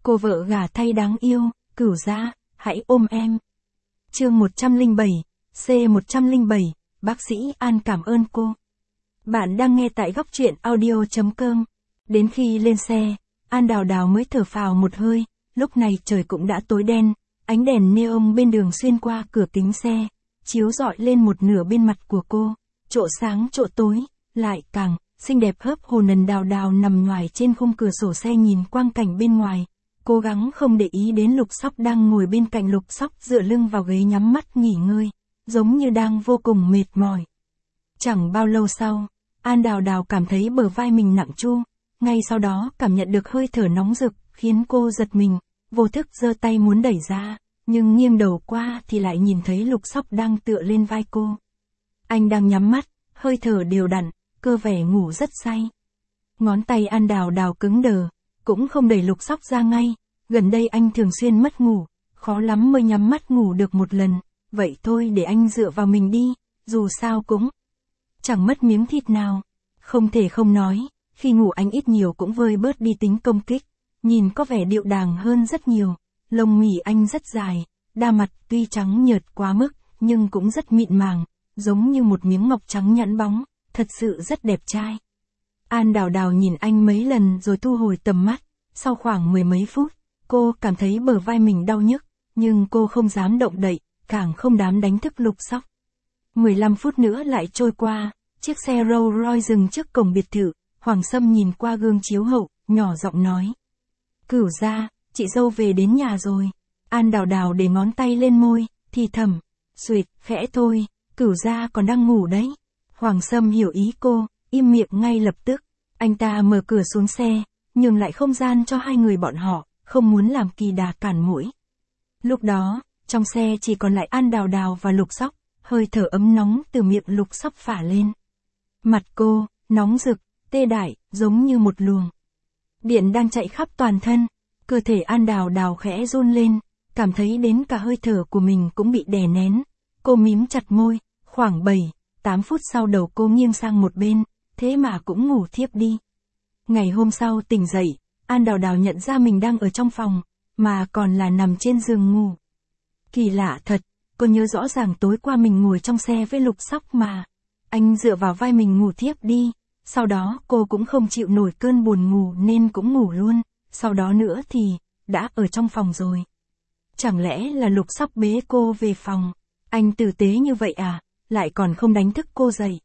Cô vợ gả thay đáng yêu, Cửu Gia, hãy ôm em. Chương 107, C107, bác sĩ An cảm ơn cô. Bạn đang nghe tại góc truyện audio.com. Đến khi lên xe, An Đào Đào mới thở phào một hơi, lúc này trời cũng đã tối đen, ánh đèn neon bên đường xuyên qua cửa kính xe, chiếu rọi lên một nửa bên mặt của cô, chỗ sáng chỗ tối, lại càng xinh đẹp hớp hồn. Đào Đào nằm ngoài trên khung cửa sổ xe nhìn quang cảnh bên ngoài, cố gắng không để ý đến Lục Sóc đang ngồi bên cạnh. Lục Sóc dựa lưng vào ghế nhắm mắt nghỉ ngơi, giống như đang vô cùng mệt mỏi. Chẳng bao lâu sau, An Đào Đào cảm thấy bờ vai mình nặng chu, ngay sau đó cảm nhận được hơi thở nóng rực, khiến cô giật mình, vô thức giơ tay muốn đẩy ra, nhưng nghiêng đầu qua thì lại nhìn thấy Lục Sóc đang tựa lên vai cô. Anh đang nhắm mắt, hơi thở đều đặn, cơ vẻ ngủ rất say. Ngón tay An Đào Đào cứng đờ, cũng không đẩy Lục Sóc ra ngay, gần đây anh thường xuyên mất ngủ, khó lắm mới nhắm mắt ngủ được một lần, vậy thôi để anh dựa vào mình đi, dù sao cũng chẳng mất miếng thịt nào. Không thể không nói, khi ngủ anh ít nhiều cũng vơi bớt đi tính công kích, nhìn có vẻ điệu đàng hơn rất nhiều, lông mỉ anh rất dài, da mặt tuy trắng nhợt quá mức, nhưng cũng rất mịn màng, giống như một miếng ngọc trắng nhẵn bóng, thật sự rất đẹp trai. An Đào Đào nhìn anh mấy lần rồi thu hồi tầm mắt, sau khoảng mười mấy phút, cô cảm thấy bờ vai mình đau nhức, nhưng cô không dám động đậy, càng không dám đánh thức Lục Sóc. 15 phút nữa lại trôi qua, chiếc xe Rolls Royce dừng trước cổng biệt thự, Hoàng Sâm nhìn qua gương chiếu hậu, nhỏ giọng nói. Cửu Gia, chị dâu về đến nhà rồi. An Đào Đào để ngón tay lên môi, thì thầm, xuỵt, khẽ thôi, Cửu Gia còn đang ngủ đấy. Hoàng Sâm hiểu ý cô, im miệng ngay lập tức, anh ta mở cửa xuống xe, nhường lại không gian cho hai người bọn họ, không muốn làm kỳ đà cản mũi. Lúc đó, trong xe chỉ còn lại An Đào Đào và Lục Sóc, hơi thở ấm nóng từ miệng Lục Sóc phả lên. Mặt cô, nóng rực, tê dại, giống như một luồng điện đang chạy khắp toàn thân, cơ thể An Đào Đào khẽ run lên, cảm thấy đến cả hơi thở của mình cũng bị đè nén. Cô mím chặt môi, khoảng 7-8 phút sau đầu cô nghiêng sang một bên, thế mà cũng ngủ thiếp đi. Ngày hôm sau tỉnh dậy, An Đào Đào nhận ra mình đang ở trong phòng, mà còn là nằm trên giường ngủ. Kỳ lạ thật, cô nhớ rõ ràng tối qua mình ngồi trong xe với Lục Sóc mà. Anh dựa vào vai mình ngủ thiếp đi, sau đó cô cũng không chịu nổi cơn buồn ngủ nên cũng ngủ luôn, sau đó nữa thì, đã ở trong phòng rồi. Chẳng lẽ là Lục Sóc bế cô về phòng, anh tử tế như vậy à, lại còn không đánh thức cô dậy.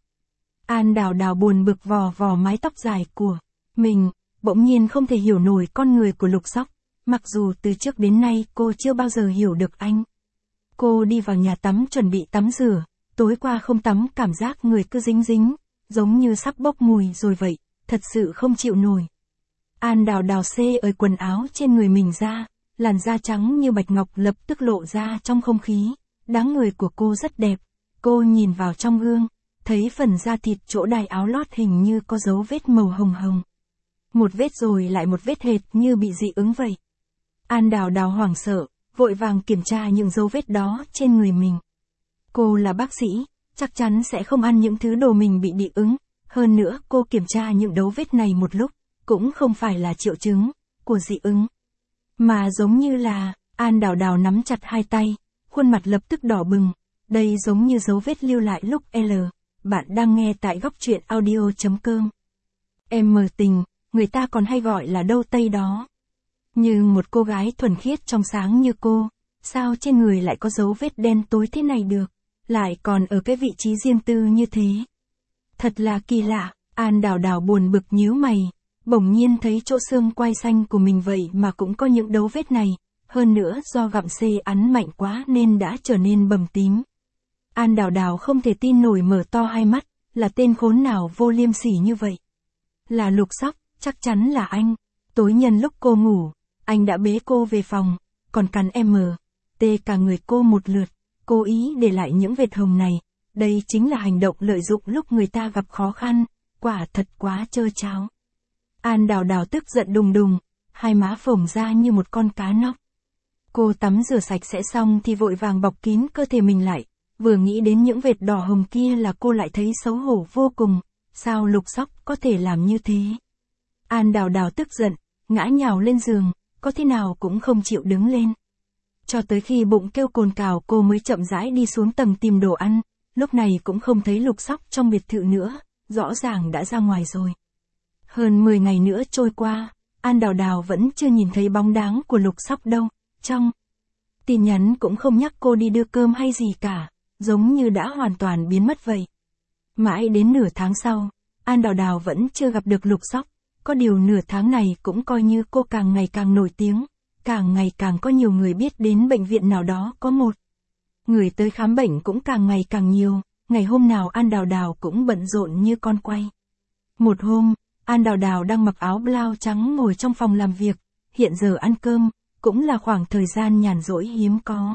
An Đào Đào buồn bực vò vò mái tóc dài của mình, bỗng nhiên không thể hiểu nổi con người của Lục Sóc, mặc dù từ trước đến nay cô chưa bao giờ hiểu được anh. Cô đi vào nhà tắm chuẩn bị tắm rửa, tối qua không tắm cảm giác người cứ dính dính, giống như sắp bốc mùi rồi vậy, thật sự không chịu nổi. An Đào Đào xê ơi quần áo trên người mình ra, làn da trắng như bạch ngọc lập tức lộ ra trong không khí, dáng người của cô rất đẹp. Cô nhìn vào trong gương, thấy phần da thịt chỗ đai áo lót hình như có dấu vết màu hồng hồng. Một vết rồi lại một vết hệt như bị dị ứng vậy. An Đào Đào hoảng sợ, vội vàng kiểm tra những dấu vết đó trên người mình. Cô là bác sĩ, chắc chắn sẽ không ăn những thứ đồ mình bị dị ứng. Hơn nữa cô kiểm tra những dấu vết này một lúc, cũng không phải là triệu chứng của dị ứng, mà giống như là, An Đào Đào nắm chặt hai tay, khuôn mặt lập tức đỏ bừng. Đây giống như dấu vết lưu lại lúc L. Bạn đang nghe tại góc truyện audio.com. Em mờ tình, người ta còn hay gọi là đâu tây đó. Như một cô gái thuần khiết trong sáng như cô, sao trên người lại có dấu vết đen tối thế này được, lại còn ở cái vị trí riêng tư như thế. Thật là kỳ lạ, An Đào Đào buồn bực nhíu mày, bỗng nhiên thấy chỗ xương quai xanh của mình vậy mà cũng có những dấu vết này, hơn nữa do gặm xê ăn mạnh quá nên đã trở nên bầm tím. An Đào Đào không thể tin nổi mở to hai mắt, là tên khốn nào vô liêm sỉ như vậy. Là Lục Sóc, chắc chắn là anh. Tối nhân lúc cô ngủ, anh đã bế cô về phòng, còn cắn tê cả người cô một lượt, cố ý để lại những vệt hồng này. Đây chính là hành động lợi dụng lúc người ta gặp khó khăn, quả thật quá trơ tráo. An Đào Đào tức giận đùng đùng, hai má phồng ra như một con cá nóc. Cô tắm rửa sạch sẽ xong thì vội vàng bọc kín cơ thể mình lại. Vừa nghĩ đến những vệt đỏ hồng kia là cô lại thấy xấu hổ vô cùng, sao Lục Sóc có thể làm như thế. An Đào Đào tức giận, ngã nhào lên giường, có thế nào cũng không chịu đứng lên. Cho tới khi bụng kêu cồn cào cô mới chậm rãi đi xuống tầng tìm đồ ăn, lúc này cũng không thấy Lục Sóc trong biệt thự nữa, rõ ràng đã ra ngoài rồi. Hơn 10 ngày nữa trôi qua, An Đào Đào vẫn chưa nhìn thấy bóng dáng của Lục Sóc đâu, trong tin nhắn cũng không nhắc cô đi đưa cơm hay gì cả, giống như đã hoàn toàn biến mất vậy. Mãi đến nửa tháng sau, An Đào Đào vẫn chưa gặp được Lục Sóc, có điều nửa tháng này cũng coi như cô càng ngày càng nổi tiếng, càng ngày càng có nhiều người biết đến bệnh viện nào đó có một. Người tới khám bệnh cũng càng ngày càng nhiều, ngày hôm nào An Đào Đào cũng bận rộn như con quay. Một hôm, An Đào Đào đang mặc áo blau trắng ngồi trong phòng làm việc, hiện giờ ăn cơm, cũng là khoảng thời gian nhàn rỗi hiếm có.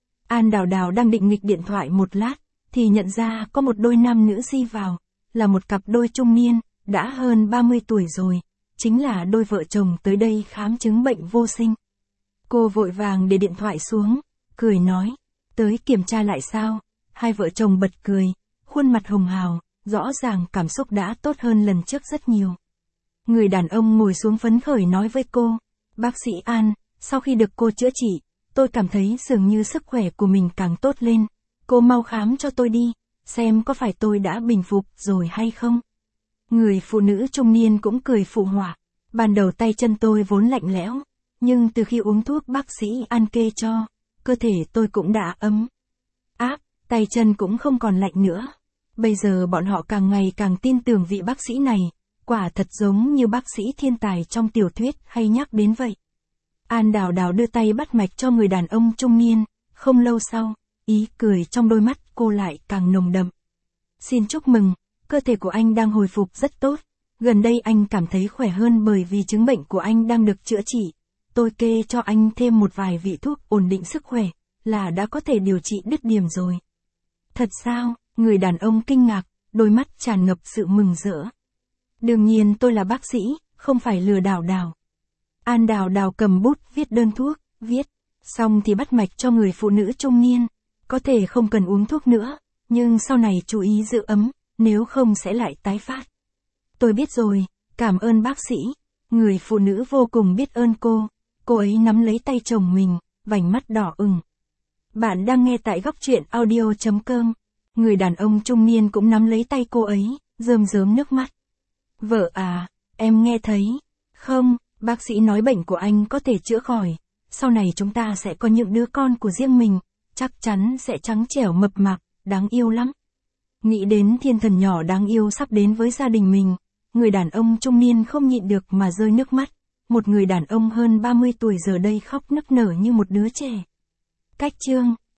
An Đào Đào đang định nghịch điện thoại một lát, thì nhận ra có một đôi nam nữ di vào, là một cặp đôi trung niên, đã hơn 30 tuổi rồi, chính là đôi vợ chồng tới đây khám chứng bệnh vô sinh. Cô vội vàng để điện thoại xuống, cười nói, tới kiểm tra lại sao? Hai vợ chồng bật cười, khuôn mặt hồng hào, rõ ràng cảm xúc đã tốt hơn lần trước rất nhiều. Người đàn ông ngồi xuống phấn khởi nói với cô, bác sĩ An, sau khi được cô chữa trị, tôi cảm thấy dường như sức khỏe của mình càng tốt lên, cô mau khám cho tôi đi, xem có phải tôi đã bình phục rồi hay không. Người phụ nữ trung niên cũng cười phụ họa, ban đầu tay chân tôi vốn lạnh lẽo, nhưng từ khi uống thuốc bác sĩ An kê cho, cơ thể tôi cũng đã ấm áp, tay chân cũng không còn lạnh nữa. Bây giờ bọn họ càng ngày càng tin tưởng vị bác sĩ này, quả thật giống như bác sĩ thiên tài trong tiểu thuyết hay nhắc đến vậy. An Đào Đào đưa tay bắt mạch cho người đàn ông trung niên, không lâu sau, ý cười trong đôi mắt cô lại càng nồng đậm. Xin chúc mừng, cơ thể của anh đang hồi phục rất tốt, gần đây anh cảm thấy khỏe hơn bởi vì chứng bệnh của anh đang được chữa trị. Tôi kê cho anh thêm một vài vị thuốc ổn định sức khỏe, là đã có thể điều trị dứt điểm rồi. Thật sao? Người đàn ông kinh ngạc, đôi mắt tràn ngập sự mừng rỡ. Đương nhiên tôi là bác sĩ, không phải lừa đảo Đào. An Đào Đào cầm bút viết đơn thuốc, viết xong thì bắt mạch cho người phụ nữ trung niên. Có thể không cần uống thuốc nữa, nhưng sau này chú ý giữ ấm, nếu không sẽ lại tái phát. Tôi biết rồi, cảm ơn bác sĩ. Người phụ nữ vô cùng biết ơn cô ấy nắm lấy tay chồng mình, vành mắt đỏ ửng. Bạn đang nghe tại góc truyện audio.com. Người đàn ông trung niên cũng nắm lấy tay cô ấy, rơm rớm nước mắt. Vợ à, em nghe thấy không, bác sĩ nói bệnh của anh có thể chữa khỏi, sau này chúng ta sẽ có những đứa con của riêng mình, chắc chắn sẽ trắng trẻo mập mạp, đáng yêu lắm. Nghĩ đến thiên thần nhỏ đáng yêu sắp đến với gia đình mình, người đàn ông trung niên không nhịn được mà rơi nước mắt. Một người đàn ông hơn 30 tuổi giờ đây khóc nức nở như một đứa trẻ. Cách chương